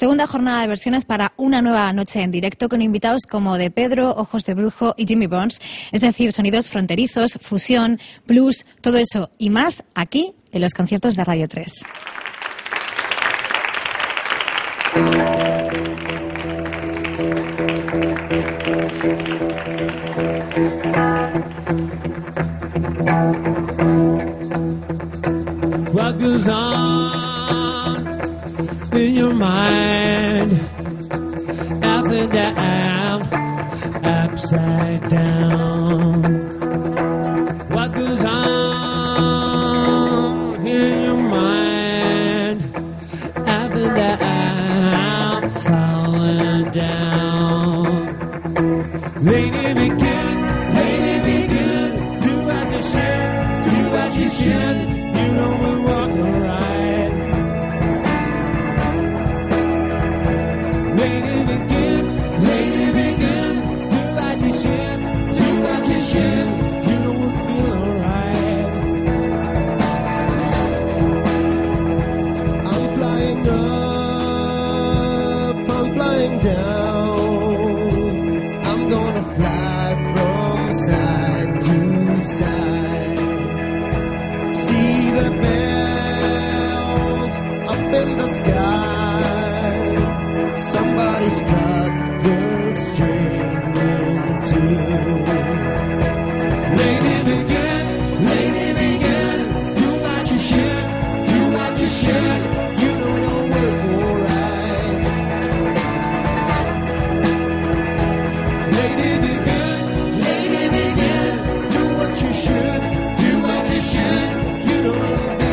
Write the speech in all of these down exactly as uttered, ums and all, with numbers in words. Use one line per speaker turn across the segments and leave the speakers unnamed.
Segunda jornada de versiones para una nueva noche en directo con invitados como De Pedro, Ojos de Brujo y Jimmy Burns. Es decir, sonidos fronterizos, fusión, blues, todo eso y más aquí en los conciertos de Radio tres.
What goes on in your mind after that I'm upside down? What goes on in your mind after that I'm falling down? Lady, be good, lady, be good, do what you should, do what you should. You know we walk alright. Lady be good, lady be good, do what you should, do what you should. You know we feel alright. I'm flying up, I'm flying down. I'm gonna fly from side to side. See the bells up in the sky. Somebody's cut the string in two. Lady be good, lady be good, do what you should, do what you should. You know it'll work alright. Lady be good, lady be good, do what you should, do what you should. You know it'll be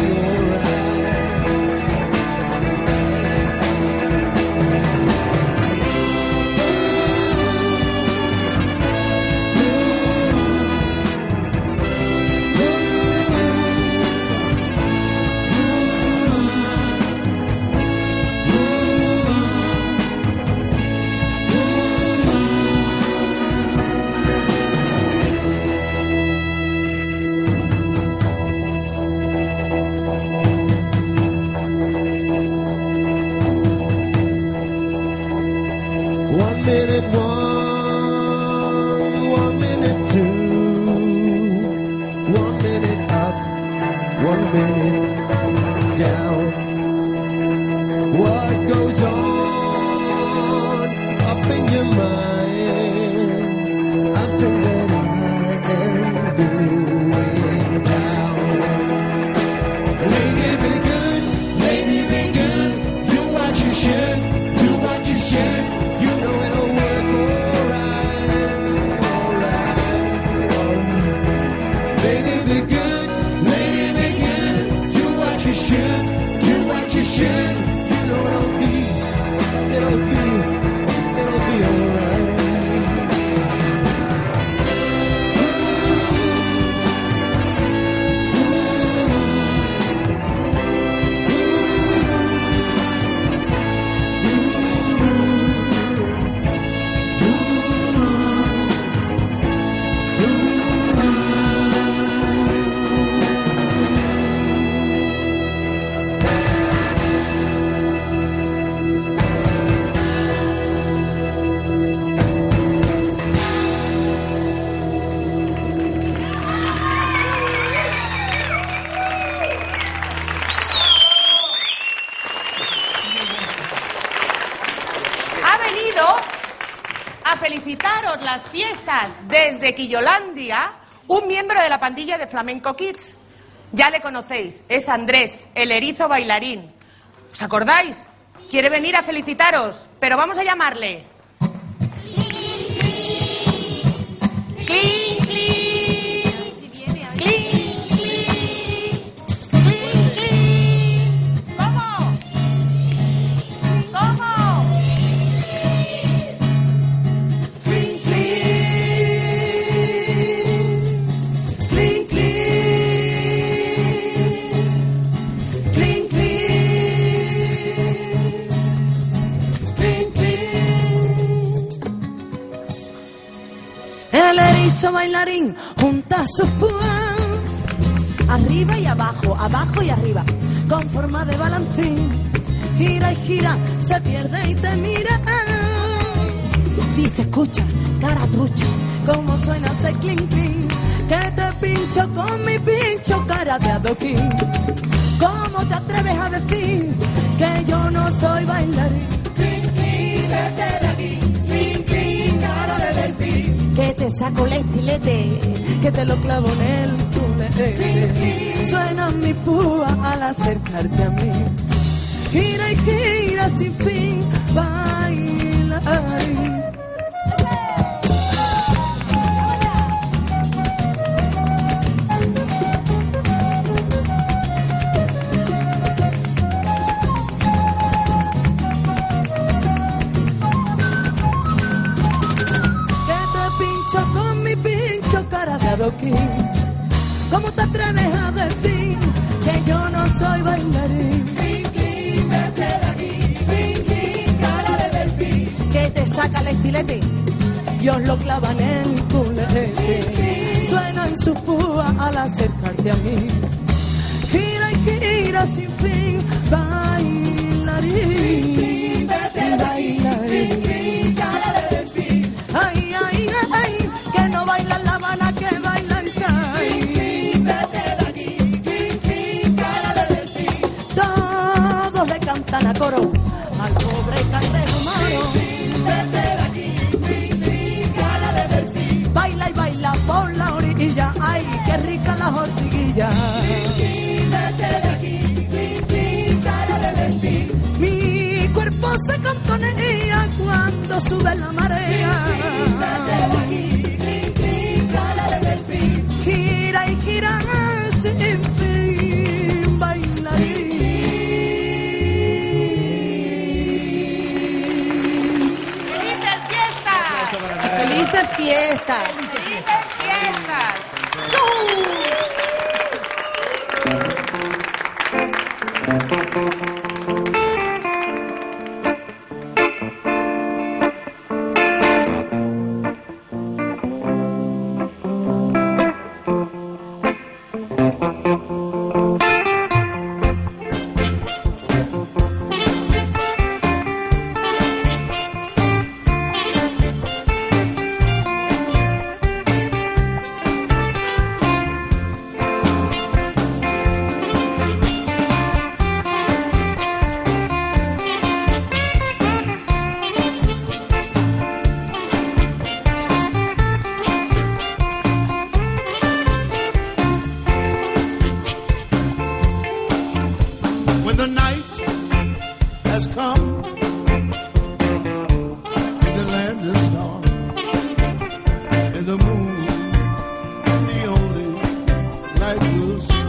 one minute one, one minute two, one minute up, one minute down. What goes on up in your mind? I think that I am going down. Lady be good, lady be good, do what you should, do what you should. You know it'll work alright, alright, alright. Lady be good, lady be good, do what you should, do what you should. You know it'll be, it'll be, it'll be alright.
Felicitaros las fiestas desde Quillolandia, un miembro de la pandilla de Flamenco Kids. Ya le conocéis, es Andrés, el erizo bailarín. ¿Os acordáis? Quiere venir a felicitaros, pero vamos a llamarle. ¡Clink, clink! ¡Clink, clink! ¡Clink, clink! ¿Cómo? ¿Cómo?
El erizo bailarín junta sus púas arriba y abajo, abajo y arriba, con forma de balancín. gira y gira, se pierde y te mira. Dice, escucha, cara trucha, cómo suena ese clink clink, que te pincho con mi pincho, cara de adoquín. ¿Cómo te atreves a decir que yo no soy bailarín? Clink clink, vete de aquí, clink clink, cara de delfín. Que te saco el estilete, que te lo clavo en el culete. Suenan mis púas al acercarte a mí. Gira y gira sin fin, bailarín. ¿Cómo te atreves a decir que yo no soy bailarín? Pinky, vete de aquí, Pinky, cara de delfín. Que te saca el estilete y os lo clavan en el culete. Suenan sus púas al acercarte a mí. Gira y gira sin fin, bailarín. Vete de aquí, Pinky, cara de delfín. Ay, ay, ay, que no bailan La Habana, que bailan Cay. Vete de aquí, Pinky, cara de delfín. Todos le cantan a coro al pobre cangrejo moro. Vete de aquí, Pinky, cara de delfín. Baila y baila por la orilla, ay, qué rica la ortiguilla. Vete de aquí, Pinky, cara de delfín. Mi cuerpo se contonea cuando sube la marea. Vete de aquí, Pinky, cara de delfín. Gira y gira sin fin, bailarín.
¡Felices fiestas!
¡Felices fiestas!
¡Felices fiestas!
When the night has come and the land is dark and the moon the only light will see.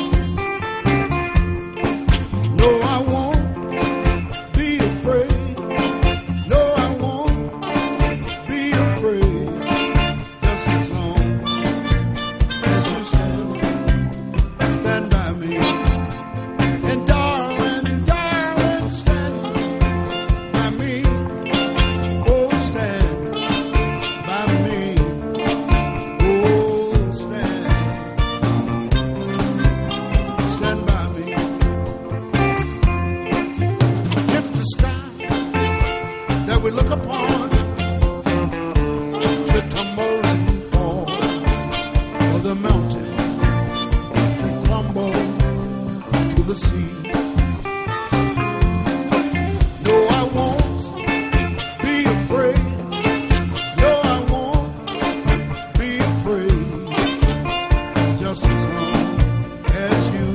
No, I won't be afraid. No, I won't be afraid. Just as long as you stand, stand by me. And darling, darling, stand by me. Oh, stand by me. Oh, stand, stand by me. If the sky that we look upon should tumble and fall, or the mountain should crumble to the sea. No, I won't be afraid. No, I won't be afraid. Just as long as you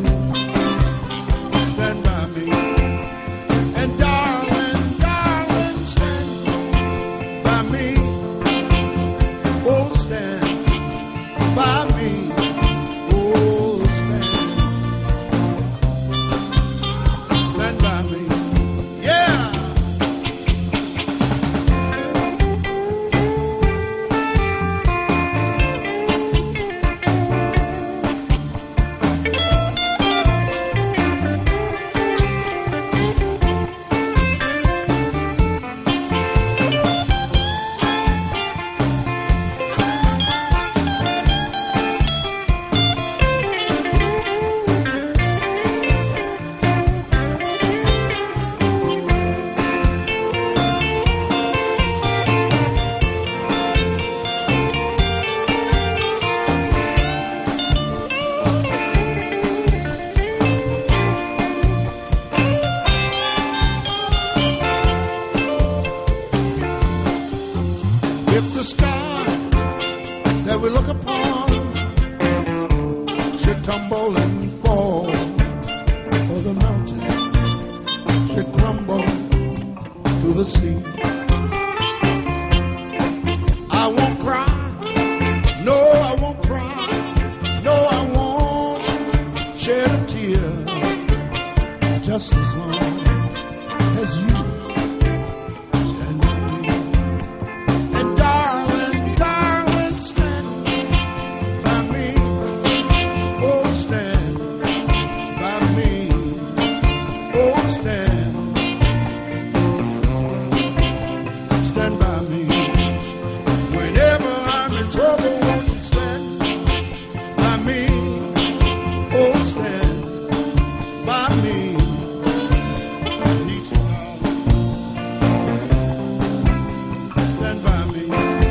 stand by me. And darling, darling, stand by me. Oh, stand by me. Oh, stand. just as long as you stand by me. And darling, darling, stand by me. Oh, stand by me. Oh, stand, stand by me. Whenever I'm in trouble, won't you stand by me? Oh, stand by me. I need you, darling. Stand by me.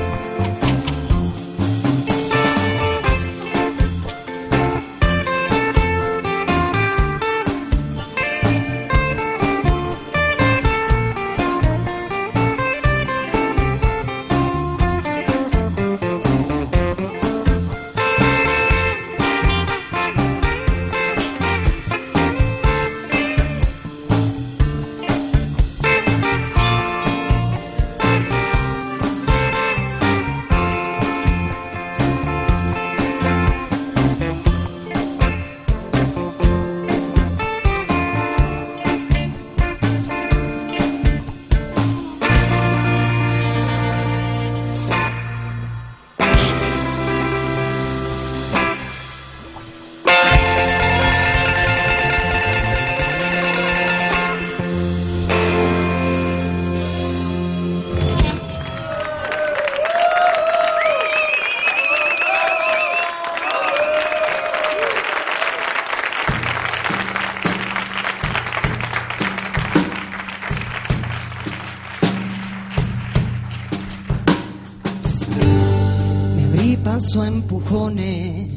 Me abrí paso a empujones,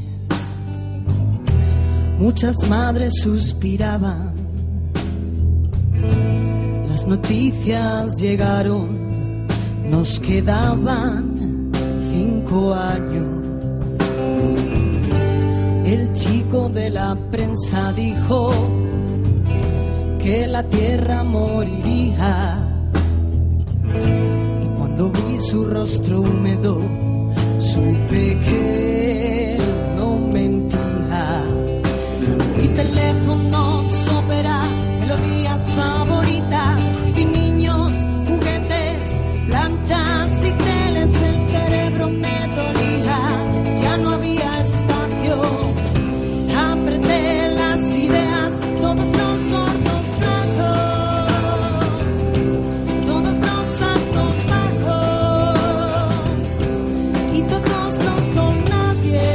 muchas madres suspiraban, las noticias llegaron, nos quedaban cinco años. El chico de la prensa dijo que la tierra moriría, y cuando vi su rostro húmedo supe que él no mentía. Mi teléfono opera melodías favoritas y niños, juguetes, planchas y teles. El cerebro me dolía, ya no había espacio. Apreté las ideas, todos los gordos blancos, todos los altos bajos y todos los don nadie,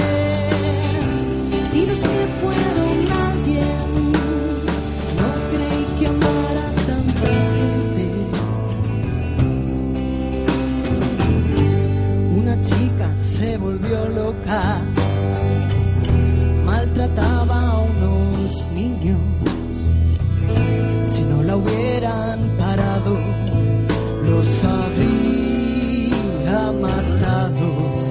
y los que fueron alguien. No creí que amara tanta gente. Una chica se volvió loca, maltrataba a unos niños. Si no la hubieran parado, los habría matado.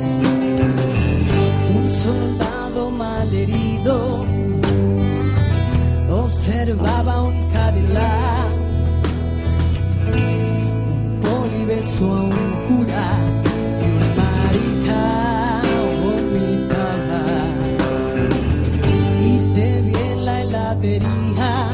Un soldado malherido observaba un Cadillac. Un poli besó a un cura y una marica vomitaba. Y te vi en la heladería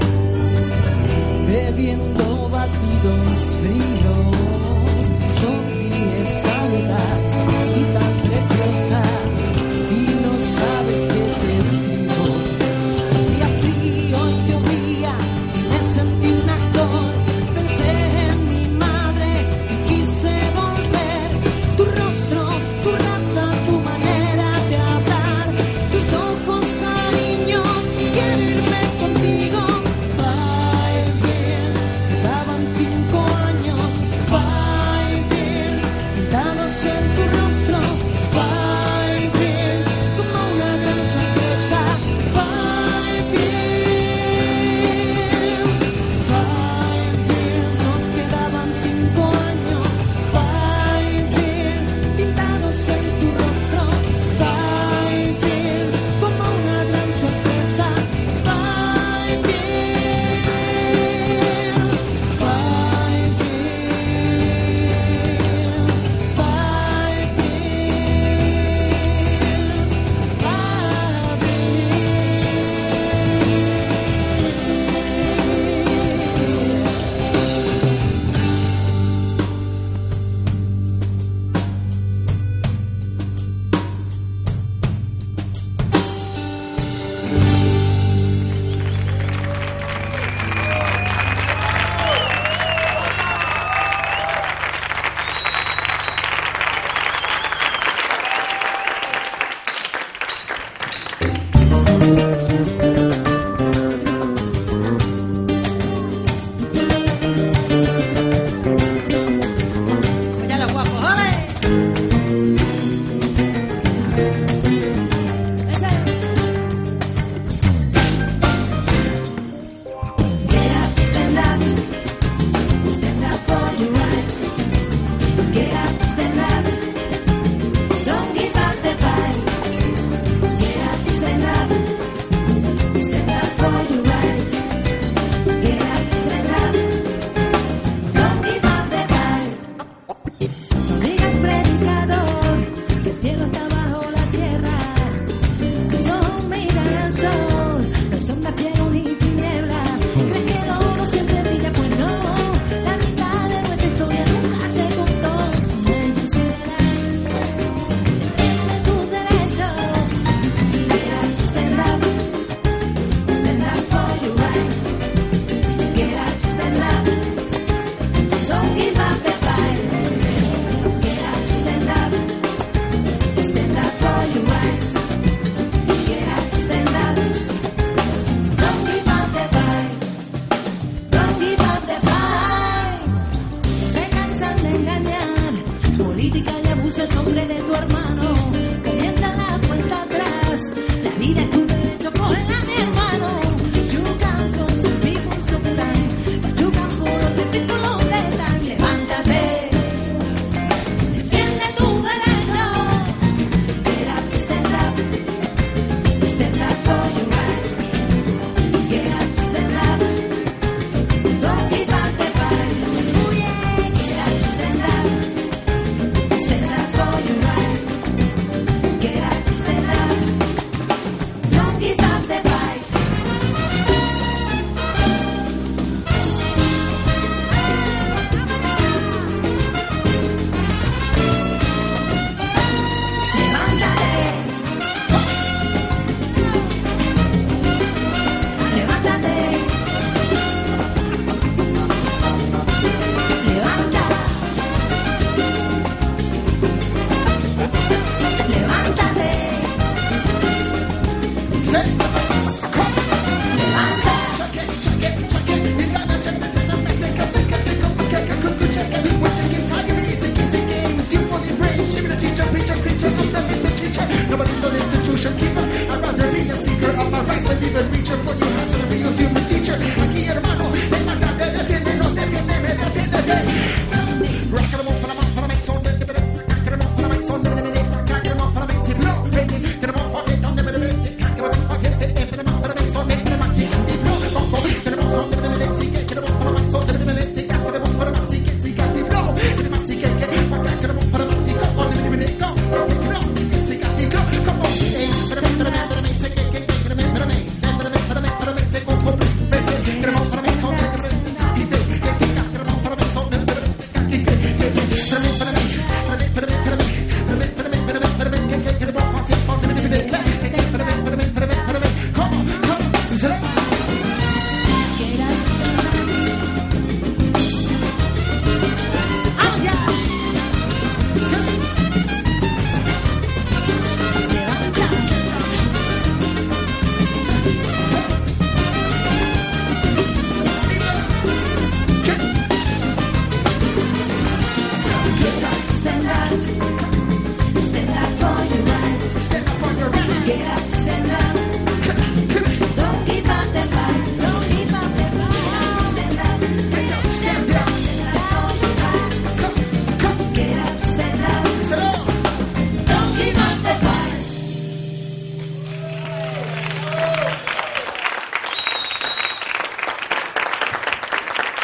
bebiendo batidos fríos. Sonríes, saludas y tan preciosa, y no sabes que te escribo. Día frío y llovía y me sentí un actor. Pensé en mi madre y quise volver. Tu rostro, tu rata, tu manera de hablar, tus ojos, cariño, quiero irme contigo. Five years, quedaban cinco años. Five years, pintados en tu rostro.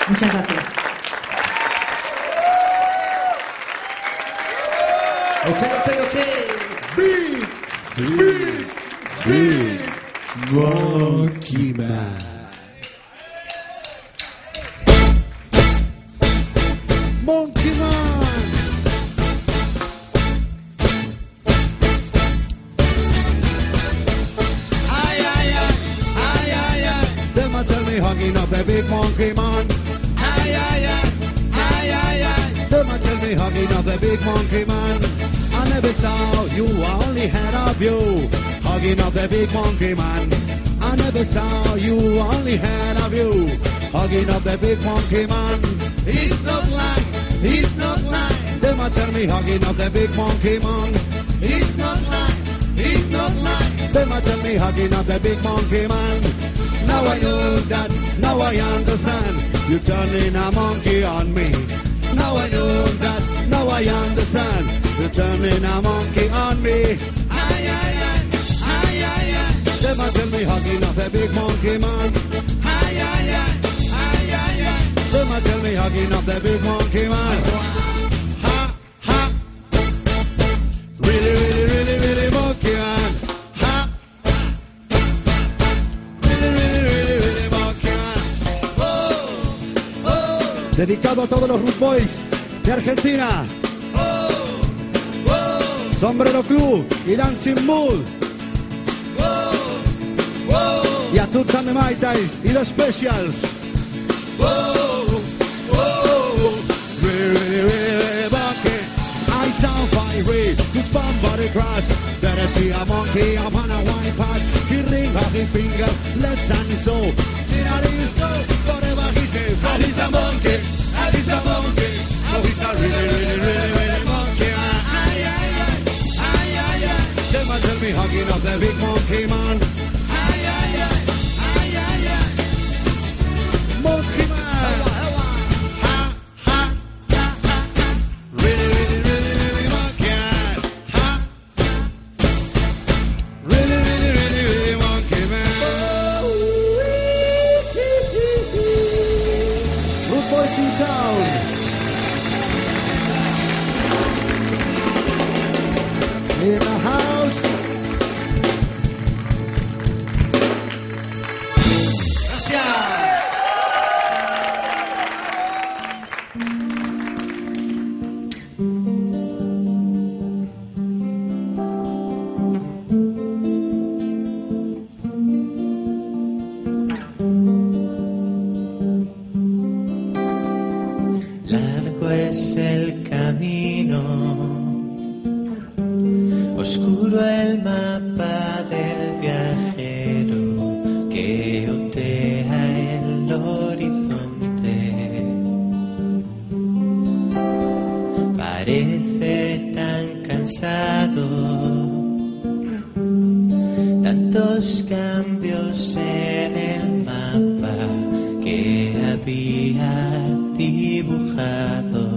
Muchas gracias.
Okay, okay, okay. Big, big, big Monkey Man. Monkey Man. Ay, ay, ay, ay, ay, ay. Them a tell me hugging up the big monkey man. Ay, ay, ay, ay, ay, ay. Them a tell me hugging up the big monkey man. I never saw you, I only had a view. Hugging up the big monkey man. I never saw you, I only had a view. Hugging up the big monkey man. He's not lying, he's not lying. Them a tell me hugging up the big monkey man. He's not lying, he's not lying. Them a tell me hugging up the big monkey man. Now I know that, now I understand. You turning a monkey on me. Now I know that, now I understand. You're turning a monkey on me. Ay, ay, ay, ay, ay, ay. Them a tell me hugging up a big monkey man. Ay, ay, ay, ay, ay, ay. Them a tell me hugging up the big monkey man. Ha, ha. Really, really, really, really monkey man. Ha. Really, really, really, really monkey man. Oh, oh. Dedicado a todos los Root Boys de Argentina. Sombrero Club y Dancing Mood. Y a tutti i Maitais y los Specials. Really, really monkey. I sound fiery, this body crash. Then I see a monkey upon a white pad. He ring out his finger, let's and his soul. See that he's so, whatever he says. Oh, he's a monkey, oh, he's a monkey. Oh, he's a really, really, really, really monkey. Ay, ay, ay. Them a tell me hugging up the big monkey man. Ay, ay, ay, ay, ay, ay. Monkey man. Ha, ha, ha, ha, ha. Really, really, really, really monkey man. Ha. Really, really, really, really monkey man. Root Boys in town. In the house. Gracias.
Largo es el camino, oscuro el mapa del viajero que otea el horizonte. Parece tan cansado, tantos cambios en el mapa que había dibujado.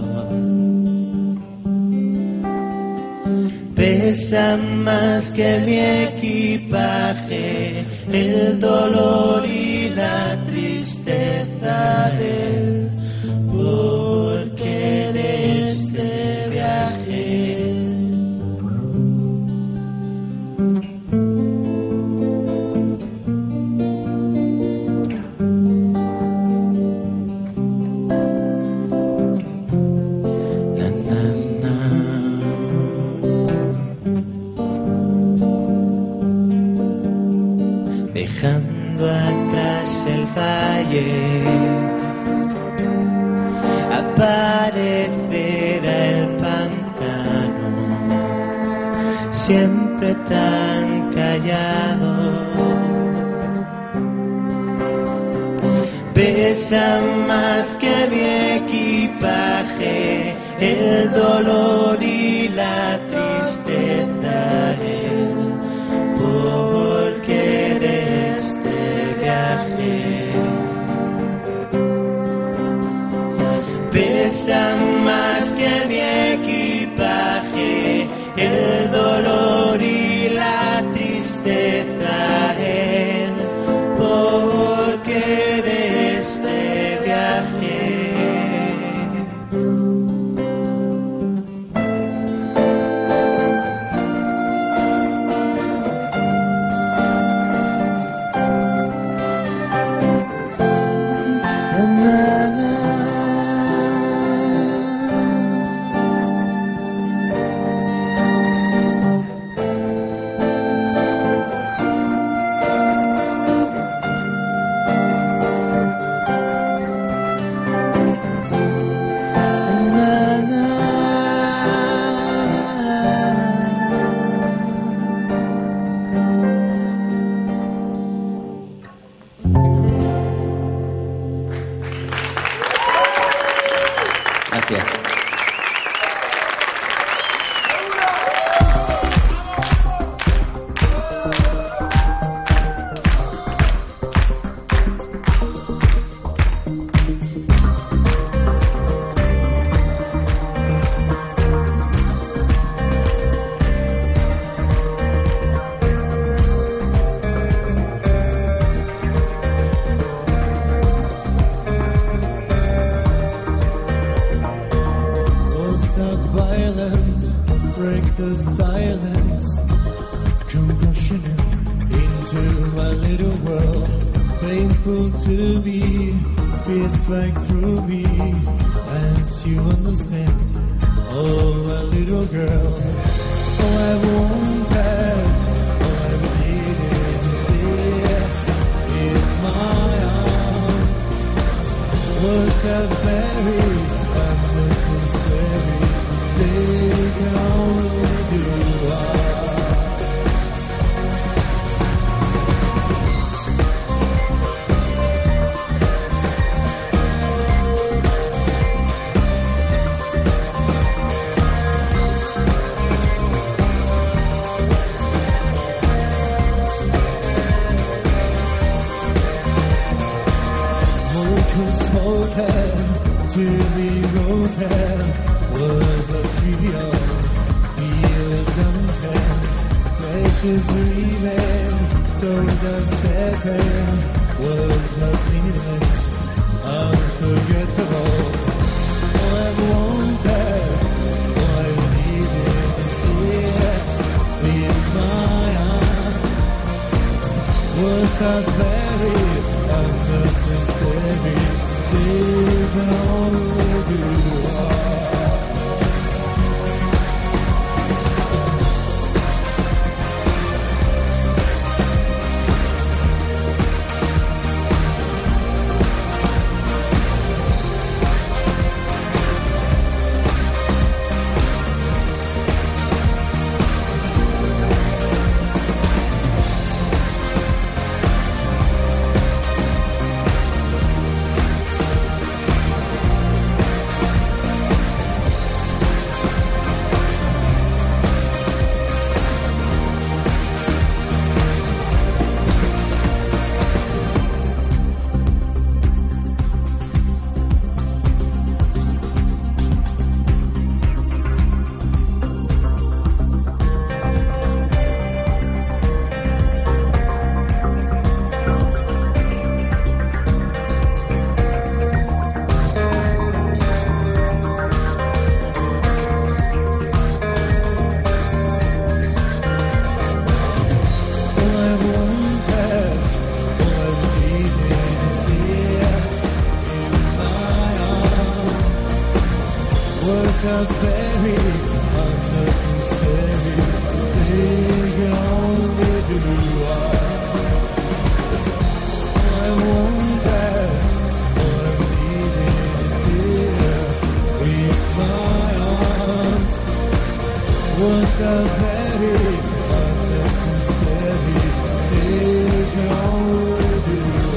Pesa más que mi equipaje el dolor y la tristeza del porqué de este viaje. Dejando atrás el valle, aparecerá el pantano, siempre tan callado. Pesa más que mi equipaje el dolor y la tristeza, el porqué de este viaje. Pesa más que mi equipaje el dolor y la tristeza, el porqué de este viaje.
Gracias.
Won't stop violence, break the silence. Come crushing into my little world. Painful to be, pierce right through me. And you understand, oh my little girl. All I wanted, all I needed to see in my arms was a very unnecessary they can only do I. Smoking to be broken was a trivial, feels intense, precious dreaming, so the second was a meaningless, unforgettable. All I wanted, all I needed to see in my eyes was a very unnecessary. You can only do I. Was a very unnecessary thing you only do I wanted, all I needed to see in my arms was a very unnecessary thing you only do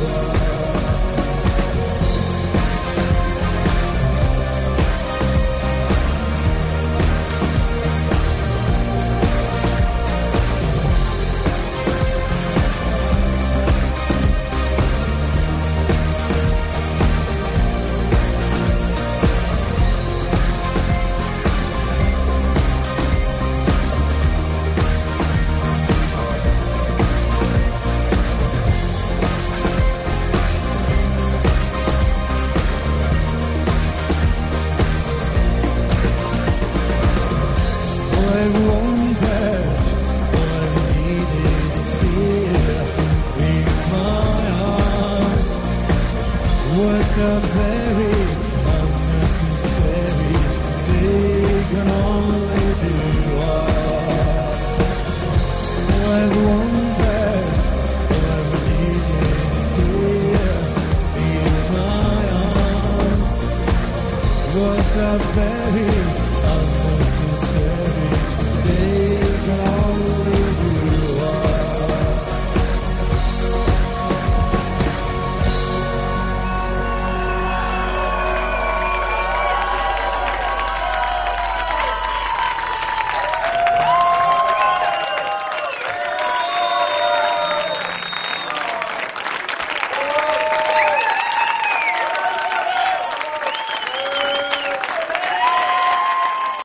I wanted, all I needed to see in my arms was a very unnecessary thing can only do all I wanted, all I needed to see in my arms was a very